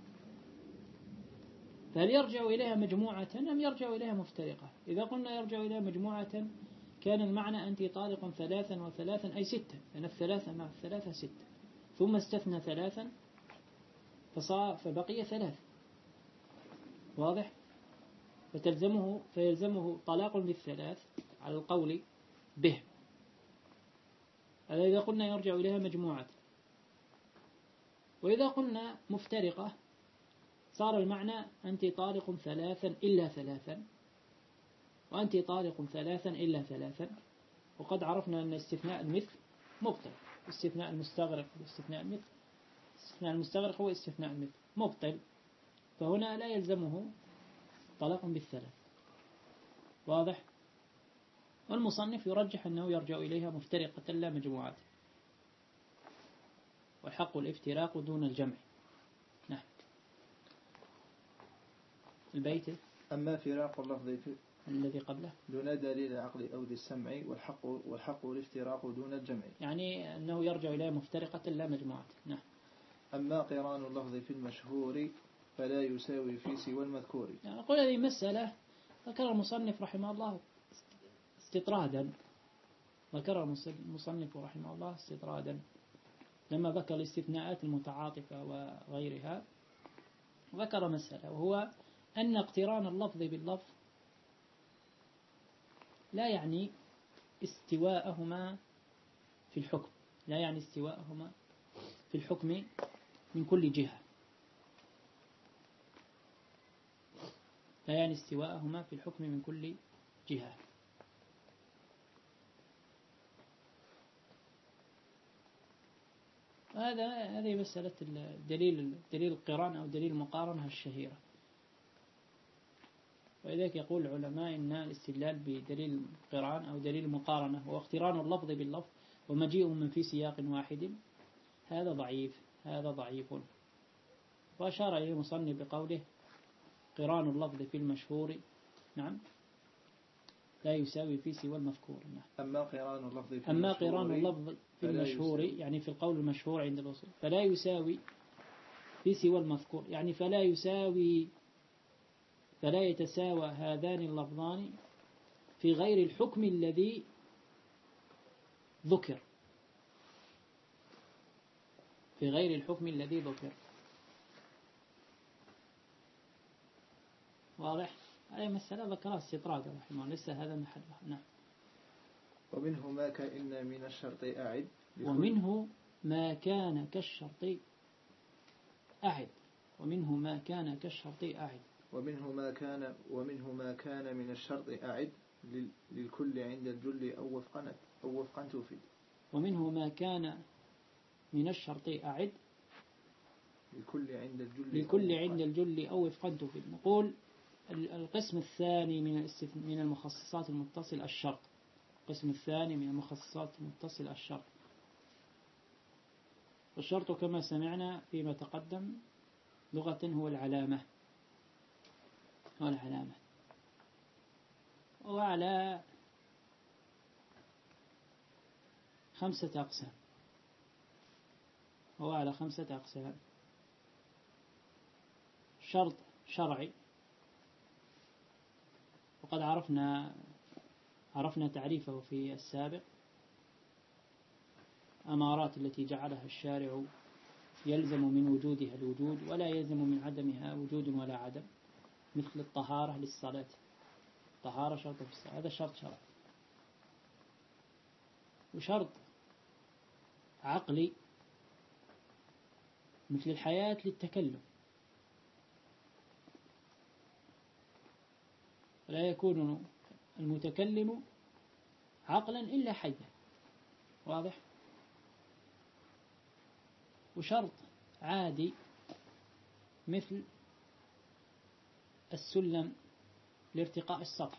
فهل يرجع إليها مجموعة أم يرجع إليها مفترقة؟ إذا قلنا يرجع إليها مجموعة كان المعنى أنت طالق ثلاثا وثلاثا أي ستة، لأن الثلاثة مع الثلاثة ستة، ثم استثنى ثلاثا فصار فبقي ثلاث. واضح؟ فتلزمه فيلزمه طلاق بالثلاث على القول به. هذا إذا قلنا يرجع إليها مجموعة. وإذا قلنا مفترقة صار المعنى أنت طالق ثلاثا إلا ثلاثا، وأنت طالق ثلاثا إلا ثلاثا. وقد عرفنا أن استثناء المثل مبطل، استثناء المستغرق واستثناء المثل، استثناء المستغرق هو استثناء المثل مبطل، فهنا لا يلزمه طلاق بالثلاث. واضح؟ والمصنف يرجح أنه يرجع إليها مفترقة لا مجموعات، والحق الافتراق دون الجمع. نعم. البيت أما فراق اللفظ الذي قبله دون دليل العقل أو ذي السمع والحق والحق الافتراق دون الجمع، يعني أنه يرجع إليها مفترقة لا مجموعات. نعم. أما قران اللفظ في المشهور فلا يساوي في سوى المذكور. يعني أقول هذه مسألة ذكر المصنف رحمه الله استطرادا، ذكر المصنف رحمه الله استطرادا لما ذكر الاستثناءات المتعاطفة وغيرها، ذكر مسألة وهو أن اقتران اللفظ باللفظ لا يعني استواءهما في الحكم، لا يعني استواءهما في الحكم من كل جهة، لا يعني استواءهما في الحكم من كل جهة. هذا هذه مسألة الدليل دليل القران أو دليل المقارنة الشهيرة. ولذلك يقول العلماء إن الاستدلال بدليل القران أو دليل المقارنة هو اقتران اللفظ باللفظ ومجيء من في سياق واحد، هذا ضعيف، هذا ضعيف. وأشار إليه المصنف بقوله قران اللفظ في المشهور نعم لا يساوي في سوى المذكور. نعم. أما قران اللفظ في أما قران اللفظ في المشهور يعني في القول المشهور عند الوصول فلا يساوي في سوى المذكور، يعني فلا يساوي فلا يتساوى هذان اللفظان في غير الحكم الذي ذكر، في غير الحكم الذي ذكر. واضح؟ هذه مسألة ذكرها استطراد رحمه الله، لسه هذا محلها. نعم. ومنه ما كان من الشرط أعد، ومنه ما كان كالشرط أعد، ومنه ما كان كالشرط أعد، ومنه ما كان ومنه ما كان من الشرط أعد للكل عند الجل أو وفقا أو وفقا تفيد. ومنه ما كان من الشرط أعد للكل عند الجل للكل عند الجل أو وفقا تفيد. نقول القسم الثاني من من المخصصات المتصل الشرط، القسم الثاني من المخصصات المتصل الشرط. والشرط كما سمعنا فيما تقدم لغة هو العلامة، هو العلامة، وعلى خمسة أقسام، هو على خمسة أقسام. شرط شرعي، وقد عرفنا عرفنا تعريفه في السابق، أمارات التي جعلها الشارع يلزم من وجودها الوجود ولا يلزم من عدمها وجود ولا عدم، مثل الطهارة للصلاة، طهارة شرط في الصلاة، هذا شرط شرعي. وشرط عقلي مثل الحياة للتكلم، لا يكون المتكلم عقلا إلا حيا. واضح؟ وشرط عادي مثل السلم لارتقاء السطح،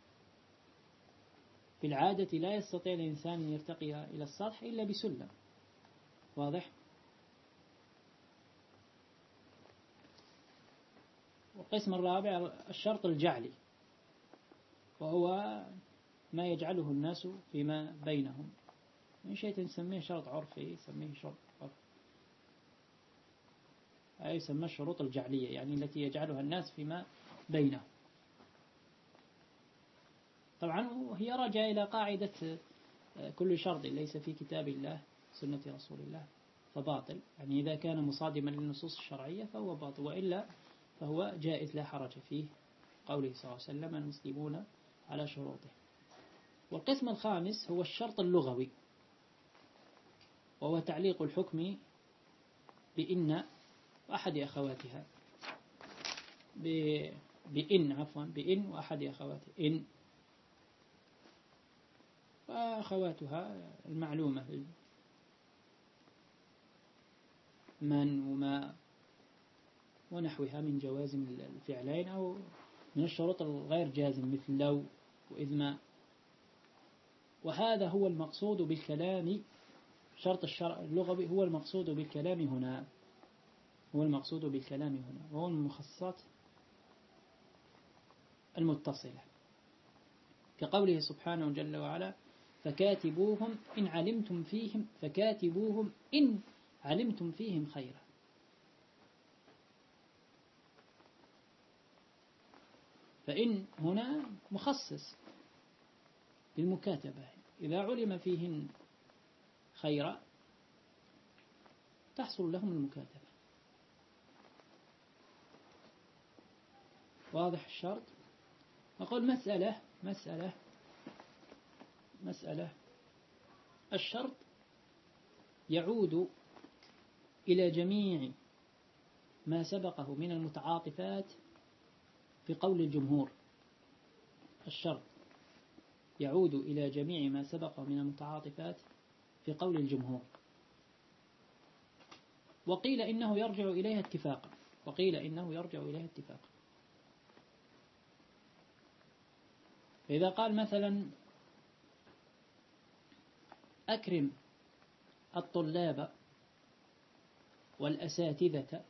في العادة لا يستطيع الإنسان أن يرتقي إلى السطح إلا بسلم. واضح؟ والقسم الرابع الشرط الجعلي، وهو ما يجعله الناس فيما بينهم من شيء نسميه شرط عرفي، يسميه شرط عرفي، أي يسمى الشروط الجعلية، يعني التي يجعلها الناس فيما بينهم. طبعا هي راجعة إلى قاعدة كل شرط ليس في كتاب الله سنة رسول الله فباطل، يعني إذا كان مصادما للنصوص الشرعية فهو باطل، وإلا فهو جائز لا حرج فيه، قوله صلى الله عليه وسلم المسلمون على شروطه. والقسم الخامس هو الشرط اللغوي، وهو تعليق الحكم بإن وأحد أخواتها، بإن عفوا بإن وأحد أخواتها، إن وأخواتها المعلومة من وما ونحوها من جوازم الفعلين، أو من الشروط الغير جازم مثل لو وإذ ما. وهذا هو المقصود بالكلام، شرط الشرع اللغوي هو المقصود بالكلام هنا، هو المقصود بالكلام هنا، وهو المخصصات المتصلة، كقوله سبحانه جل وعلا فكاتبوهم إن علمتم فيهم فكاتبوهم إن علمتم فيهم خيرا. فإن هنا مخصص للمكاتبة، إذا علم فيهن خيرا تحصل لهم المكاتبة. واضح الشرط؟ أقول مسألة مسألة مسألة الشرط يعود إلى جميع ما سبقه من المتعاطفات في قول الجمهور. الشرط يعود إلى جميع ما سبقه من المتعاطفات في قول الجمهور، وقيل إنه يرجع إليها اتفاقا، وقيل إنه يرجع إليها اتفاقا. فإذا قال مثلا أكرم الطلاب والأساتذة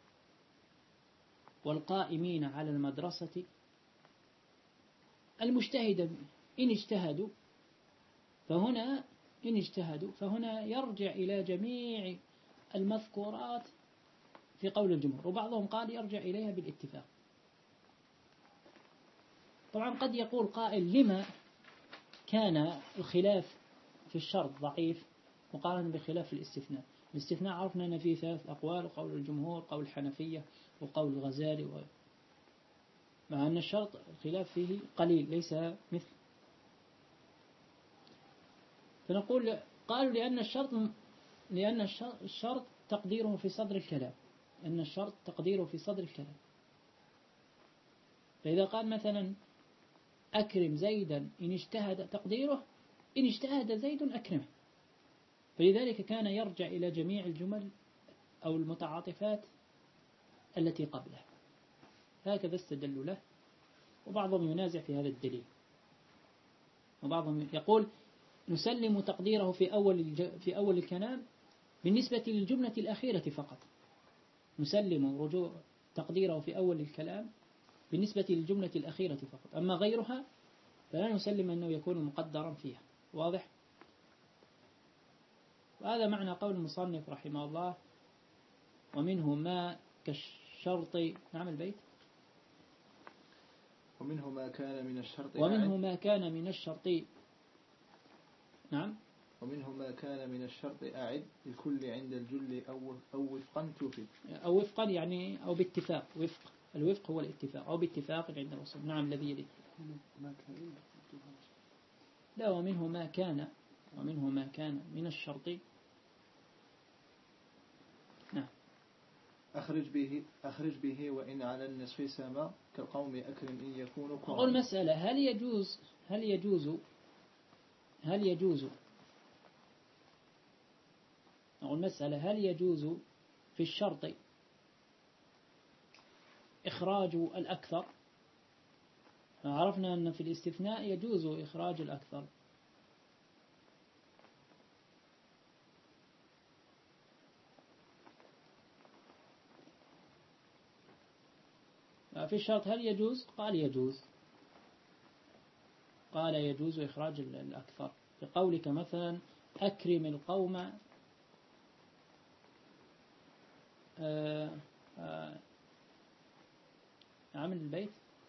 والقائمين على المدرسة المجتهد إن اجتهدوا، فهنا إن اجتهدوا فهنا يرجع إلى جميع المذكورات في قول الجمهور، وبعضهم قال يرجع إليها بالاتفاق. طبعا قد يقول قائل لما كان الخلاف في الشرط ضعيف مقارنة بخلاف الاستثناء؟ الاستثناء عرفنا أن فيه ثلاث أقوال، قول الجمهور، قول الحنفية، وقول الغزالي، و... مع أن الشرط الخلاف فيه قليل ليس مثل. فنقول قالوا لأن الشرط لأن الشرط تقديره في صدر الكلام، أن الشرط تقديره في صدر الكلام. فإذا قال مثلا أكرم زيدا إن اجتهد، تقديره إن اجتهد زيد أكرمه، فلذلك كان يرجع إلى جميع الجمل أو المتعاطفات التي قبله. هكذا استدلوا له، وبعضهم ينازع في هذا الدليل، وبعضهم يقول نسلم تقديره في أول في أول الكلام بالنسبة للجملة الأخيرة فقط، نسلم رجوع تقديره في أول الكلام بالنسبة للجملة الأخيرة فقط، أما غيرها فلا نسلم أنه يكون مقدرا فيها. واضح؟ وهذا معنى قول المصنف رحمه الله ومنه ما كالشرط. نعم البيت. ومنه ما كان من الشرط ومنه ما كان من الشرط نعم ومنه ما كان من الشرط أعد الكل عند الجل أو أو وفقا تفيد، أو وفقا يعني أو باتفاق. وفق الوفق هو الاتفاق، أو باتفاق عند الرسول. نعم الذي يلي. لا، ومنه ما كان ومنه ما كان من الشرط. نعم أخرج به أخرج به وإن على النصف سما كالقوم أكرم إن يكون كرما. أقول مسألة، هل يجوز هل يجوز هل يجوز أقول مسألة هل يجوز في الشرط إخراج الأكثر؟ عرفنا أن في الاستثناء يجوز إخراج الأكثر. في الشرط هل يجوز؟ قال يجوز، قال يجوز إخراج الأكثر بقولك مثلا أكرم القوم آه آه عامل البيت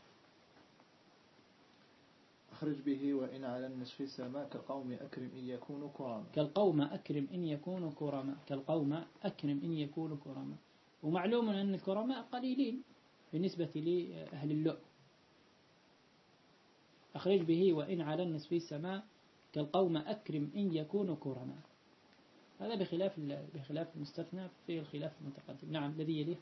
أخرج به وإن على النصف سما كالقوم أكرم إن يكونوا كرما. كالقوم أكرم إن يكونوا كرما، كالقوم أكرم إن يكونوا كرما. ومعلوم أن الكرماء قليلين بالنسبة لأهل اللؤ. أخرج به وإن على النصف السماء كالقوم أكرم إن يكونوا كرما. هذا بخلاف بخلاف المستثنى في الخلاف المتقدم. نعم الذي يليه.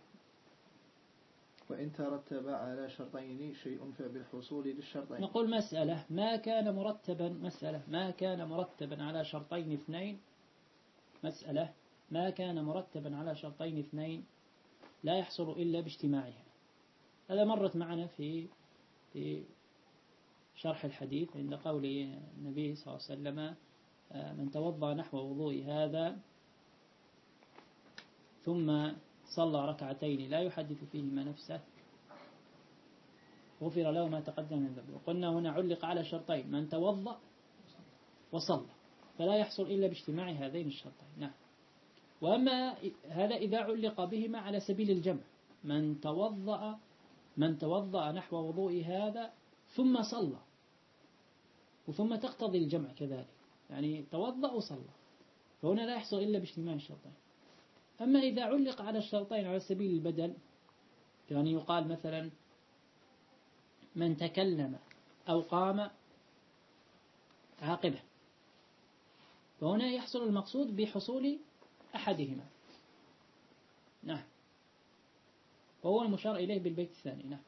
وإن ترتب على شرطين شيء فبالحصول للشرطين. نقول مسألة ما كان مرتبا مسألة ما كان مرتبا على شرطين اثنين مسألة ما كان مرتبا على شرطين اثنين لا يحصل إلا باجتماعها. هذا مرت معنا في في شرح الحديث عند قول النبي صلى الله عليه وسلم من توضأ نحو وضوء هذا ثم صلى ركعتين لا يحدث فيهما نفسه غفر له ما تقدم من ذنبه. وقلنا هنا علق على شرطين، من توضأ وصلى، فلا يحصل إلا باجتماع هذين الشرطين. نعم. وأما هذا إذا علق بهما على سبيل الجمع، من توضأ من توضأ نحو وضوء هذا ثم صلى، وثم تقتضي الجمع كذلك، يعني توضأ وصلى، فهنا لا يحصل إلا باجتماع الشرطين. أما إذا علق على الشرطين على سبيل البدل، يعني يقال مثلا من تكلم أو قام عاقبه، فهنا يحصل المقصود بحصول أحدهما. نعم. وهو المشار إليه بالبيت الثاني. نعم.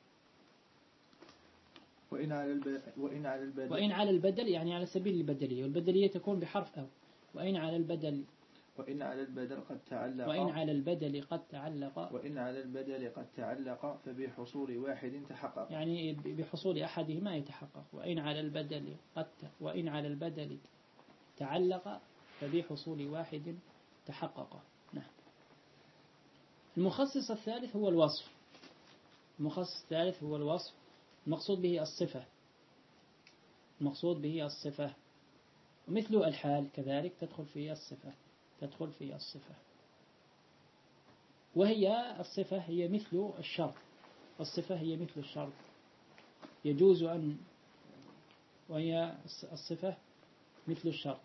وإن على الب... وإن على البدل وإن على البدل يعني على سبيل البدلية، والبدلية تكون بحرف أو. وإن على البدل وإن على البدل قد تعلق وإن على البدل قد تعلق وإن على البدل قد تعلق فبحصول واحد تحقق، يعني بحصول أحدهما يتحقق. وإن على البدل قد وإن على البدل تعلق فبحصول واحد تحقق. نعم. المخصص الثالث هو الوصف. المخصص الثالث هو الوصف، المقصود به الصفة المقصود به الصفة ومثل الحال كذلك تدخل في الصفة تدخل في الصفة وهي الصفة هي مثل الشرط. الصفة هي مثل الشرط، يجوز أن وهي الصفة مثل الشرط،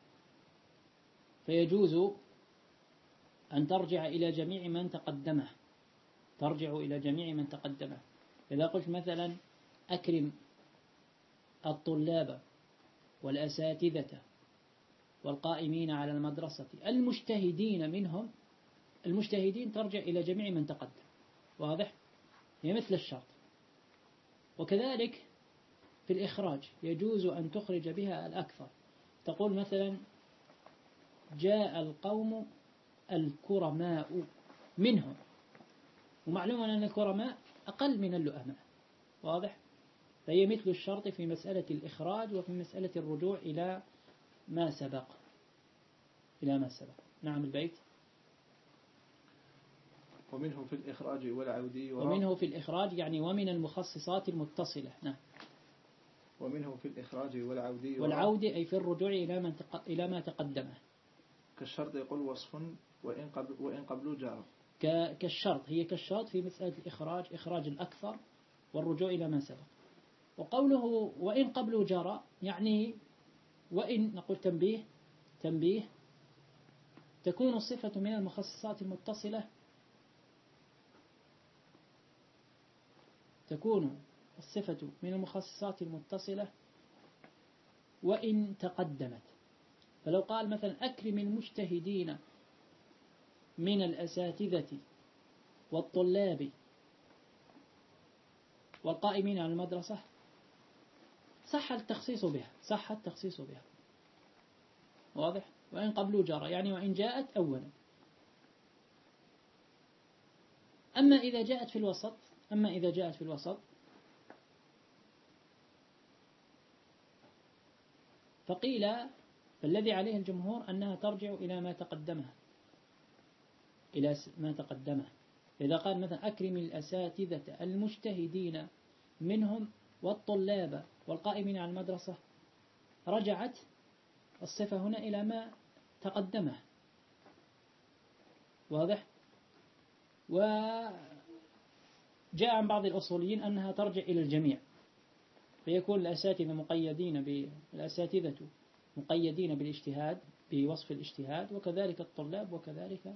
فيجوز أن ترجع إلى جميع من تقدمه ترجع إلى جميع من تقدمه. إذا قلت مثلا أكرم الطلاب والأساتذة والقائمين على المدرسة المجتهدين منهم، المجتهدين ترجع إلى جميع من تقدم، واضح؟ هي مثل الشرط. وكذلك في الإخراج يجوز أن تخرج بها الأكثر، تقول مثلا جاء القوم الكرماء منهم، ومعلوم أن الكرماء أقل من اللؤماء، واضح؟ فهي مثل الشرط في مسألة الإخراج وفي مسألة الرجوع إلى ما سبق إلى ما سبق. نعم البيت. ومنه في الإخراج والعودي ومنه في الإخراج يعني ومن المخصصات المتصلة. نعم. ومنه في الإخراج والعودي والعود أي في الرجوع إلى من تق... إلى ما تقدمه. كالشرط يقول وصف وإن قبل وإن قبل جار. ك... كالشرط هي كالشرط في مسألة الإخراج، إخراج الأكثر والرجوع إلى ما سبق. وقوله وإن قبل جرى يعني وإن نقول تنبيه تنبيه تكون الصفة من المخصصات المتصلة تكون الصفة من المخصصات المتصلة وإن تقدمت. فلو قال مثلا أكرم المجتهدين من الأساتذة والطلاب والقائمين على المدرسة صح التخصيص بها صح التخصيص بها واضح؟ وإن قبل جرى يعني وإن جاءت أولا. أما إذا جاءت في الوسط أما إذا جاءت في الوسط فقيل فالذي عليه الجمهور أنها ترجع إلى ما تقدمه إلى ما تقدمه. إذا قال مثلا أكرم الأساتذة المجتهدين منهم والطلاب والقائمين على المدرسة رجعت الصفة هنا إلى ما تقدمه واضح. وجاء عن بعض الأصوليين أنها ترجع إلى الجميع فيكون الأساتذة مقيدين بالأساتذة مقيدين بالاجتهاد بوصف الاجتهاد وكذلك الطلاب وكذلك.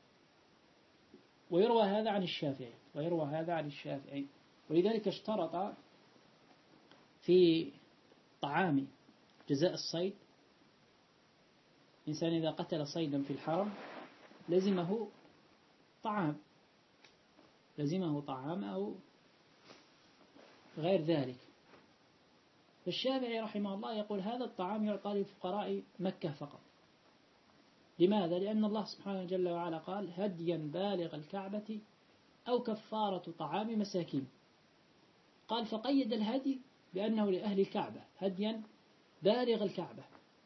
ويروى هذا عن الشافعي ويروى هذا عن الشافعي ولذلك اشترط في طعام جزاء الصيد إنسان إذا قتل صيدا في الحرم لزمه طعام لزمه طعام أو غير ذلك. فالشافعي رحمه الله يقول هذا الطعام يعطى لفقراء مكة فقط. لماذا؟ لأن الله سبحانه جل وعلا قال هديا بالغ الكعبة أو كفارة طعام مساكين. قال فقيد الهدي بأنه لأهل الكعبة هديا بالغ الكعبة.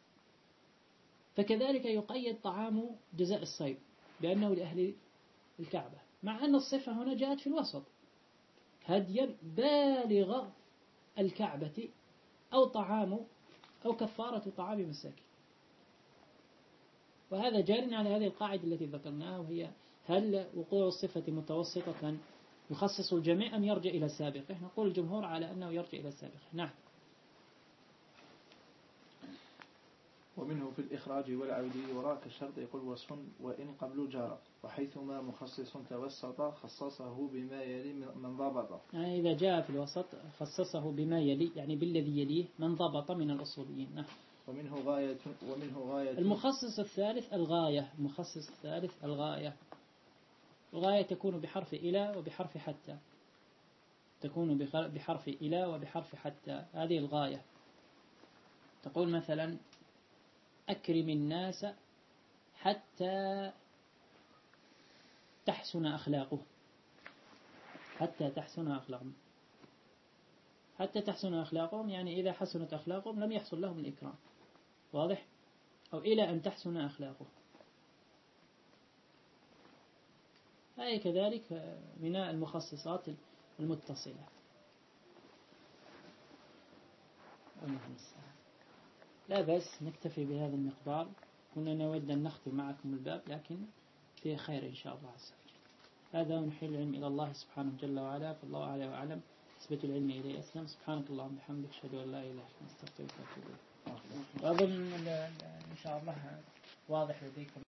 فكذلك يقيد طعام جزاء الصيد بأنه لأهل الكعبة مع أن الصفة هنا جاءت في الوسط هديا بالغ الكعبة أو طعام أو كفارة طعام مساكين. وهذا جار على هذه القاعدة التي ذكرناها وهي هل وقوع الصفة متوسطة يخصص الجميع أم يرجع إلى سابقه؟ نقول الجمهور على أنه يرجع إلى سابقه. نعم. ومنه في الإخراج والعودي وراء كالشرط يقول وصف وإن قبل جار وحيثما مخصص توسط خصصه بما يلي من ضبط. يعني إذا جاء في الوسط خصصه بما يلي يعني بالذي يليه من ضبط من الأصوليين. نعم. ومنه غاية ومنه غاية المخصص الثالث الغاية. المخصص الثالث الغاية. الغاية تكون بحرف إلى وبحرف حتى. تكون بحرف إلى وبحرف حتى. هذه الغاية. تقول مثلا أكرم الناس حتى تحسن أخلاقه. حتى تحسن أخلاقهم. حتى تحسن أخلاقهم يعني إذا حسنت أخلاقهم لم يحصل لهم الإكرام. واضح؟ أو إلى أن تحسن أخلاقه. هذه كذلك من المخصصات المتصلة. لا بس نكتفي بهذا المقدار. كنا نود أن نختم معكم الباب لكن فيه خير إن شاء الله عز وجل. هذا ونحيل العلم إلى الله سبحانه جل وعلا فالله أعلى وأعلم. نسبة العلم إليه أسلم. سبحانك اللهم وبحمدك أشهد أن لا إله إلا أنت أستغفرك وأتوب إليك. وأظن إن شاء الله واضح لديكم.